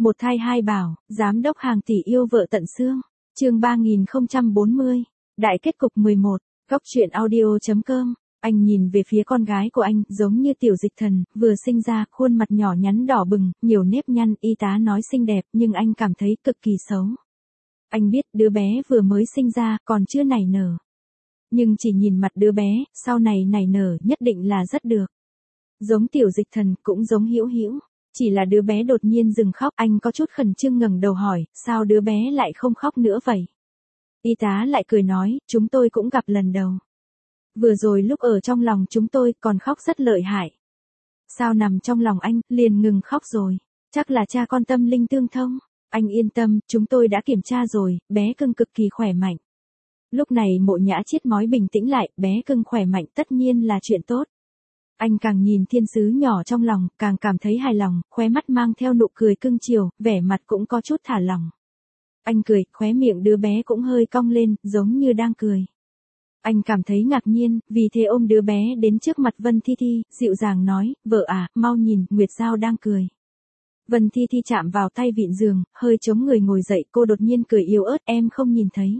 Một thai hai bảo, giám đốc hàng tỷ yêu vợ tận xương. Chương 3040. Đại kết cục 11. Góc truyện audio.com. Anh nhìn về phía con gái của anh, giống như tiểu dịch thần, vừa sinh ra, khuôn mặt nhỏ nhắn đỏ bừng, nhiều nếp nhăn, y tá nói xinh đẹp, nhưng anh cảm thấy cực kỳ xấu. Anh biết đứa bé vừa mới sinh ra, còn chưa nảy nở. Nhưng chỉ nhìn mặt đứa bé, sau này nảy nở nhất định là rất được. Giống tiểu dịch thần, cũng giống Hữu Hữu. Chỉ là đứa bé đột nhiên dừng khóc, anh có chút khẩn trương ngẩng đầu hỏi, sao đứa bé lại không khóc nữa vậy? Y tá lại cười nói, chúng tôi cũng gặp lần đầu. Vừa rồi lúc ở trong lòng chúng tôi còn khóc rất lợi hại. Sao nằm trong lòng anh, liền ngừng khóc rồi. Chắc là cha con tâm linh tương thông. Anh yên tâm, chúng tôi đã kiểm tra rồi, bé cưng cực kỳ khỏe mạnh. Lúc này Mộ Nhã Chiết mói bình tĩnh lại, bé cưng khỏe mạnh tất nhiên là chuyện tốt. Anh càng nhìn thiên sứ nhỏ trong lòng, càng cảm thấy hài lòng, khóe mắt mang theo nụ cười cưng chiều, vẻ mặt cũng có chút thả lỏng. Anh cười, khóe miệng đứa bé cũng hơi cong lên, giống như đang cười. Anh cảm thấy ngạc nhiên, vì thế ôm đứa bé đến trước mặt Vân Thi Thi, dịu dàng nói, vợ à, mau nhìn, Nguyệt Giao đang cười. Vân Thi Thi chạm vào tay vịn giường, hơi chống người ngồi dậy, cô đột nhiên cười yếu ớt, em không nhìn thấy.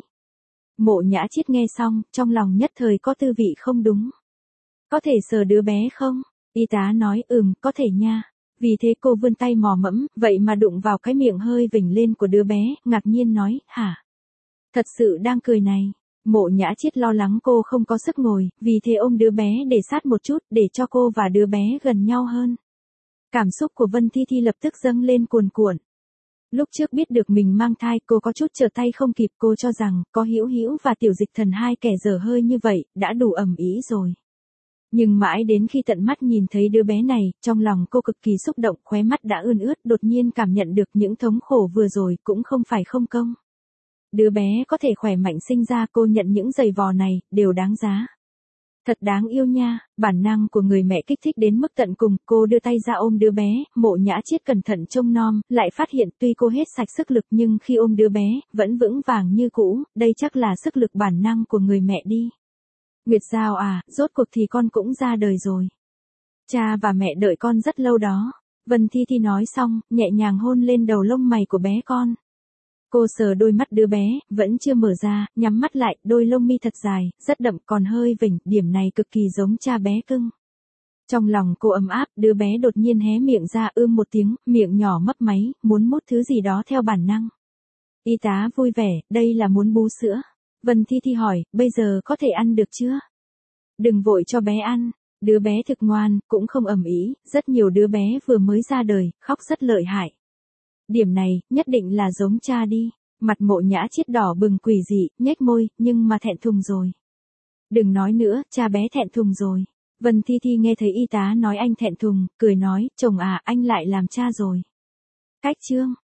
Mộ Nhã Chiết nghe xong, trong lòng nhất thời có tư vị không đúng. Có thể sờ đứa bé không? Y tá nói, có thể nha. Vì thế cô vươn tay mò mẫm, vậy mà đụng vào cái miệng hơi vểnh lên của đứa bé, ngạc nhiên nói, hả? Thật sự đang cười này. Mộ Nhã Chiết lo lắng cô không có sức ngồi, vì thế ôm đứa bé để sát một chút, để cho cô và đứa bé gần nhau hơn. Cảm xúc của Vân Thi Thi lập tức dâng lên cuồn cuộn. Lúc trước biết được mình mang thai, cô có chút trở tay không kịp, cô cho rằng, có Hữu Hữu và tiểu dịch thần hai kẻ dở hơi như vậy, đã đủ ầm ĩ rồi. Nhưng mãi đến khi tận mắt nhìn thấy đứa bé này, trong lòng cô cực kỳ xúc động, khóe mắt đã ươn ướt, đột nhiên cảm nhận được những thống khổ vừa rồi cũng không phải không công. Đứa bé có thể khỏe mạnh sinh ra, cô nhận những giày vò này, đều đáng giá. Thật đáng yêu nha, bản năng của người mẹ kích thích đến mức tận cùng, cô đưa tay ra ôm đứa bé, Mộ Nhã Chiết cẩn thận trông nom, lại phát hiện tuy cô hết sạch sức lực nhưng khi ôm đứa bé, vẫn vững vàng như cũ, đây chắc là sức lực bản năng của người mẹ đi. Nguyệt Giao à, rốt cuộc thì con cũng ra đời rồi. Cha và mẹ đợi con rất lâu đó. Vân Thi Thi nói xong, nhẹ nhàng hôn lên đầu lông mày của bé con. Cô sờ đôi mắt đứa bé, vẫn chưa mở ra, nhắm mắt lại, đôi lông mi thật dài, rất đậm còn hơi vểnh, điểm này cực kỳ giống cha bé cưng. Trong lòng cô ấm áp, đứa bé đột nhiên hé miệng ra một tiếng, miệng nhỏ mấp máy, muốn mút thứ gì đó theo bản năng. Y tá vui vẻ, đây là muốn bú sữa. Vân Thi Thi hỏi, bây giờ có thể ăn được chưa? Đừng vội cho bé ăn, đứa bé thực ngoan, cũng không ầm ĩ, rất nhiều đứa bé vừa mới ra đời, khóc rất lợi hại. Điểm này, nhất định là giống cha đi. Mặt Mộ Nhã Chiết đỏ bừng quỷ dị, nhếch môi, nhưng mà thẹn thùng rồi. Đừng nói nữa, cha bé thẹn thùng rồi. Vân Thi Thi nghe thấy y tá nói anh thẹn thùng, cười nói, chồng à, anh lại làm cha rồi. Cách chương.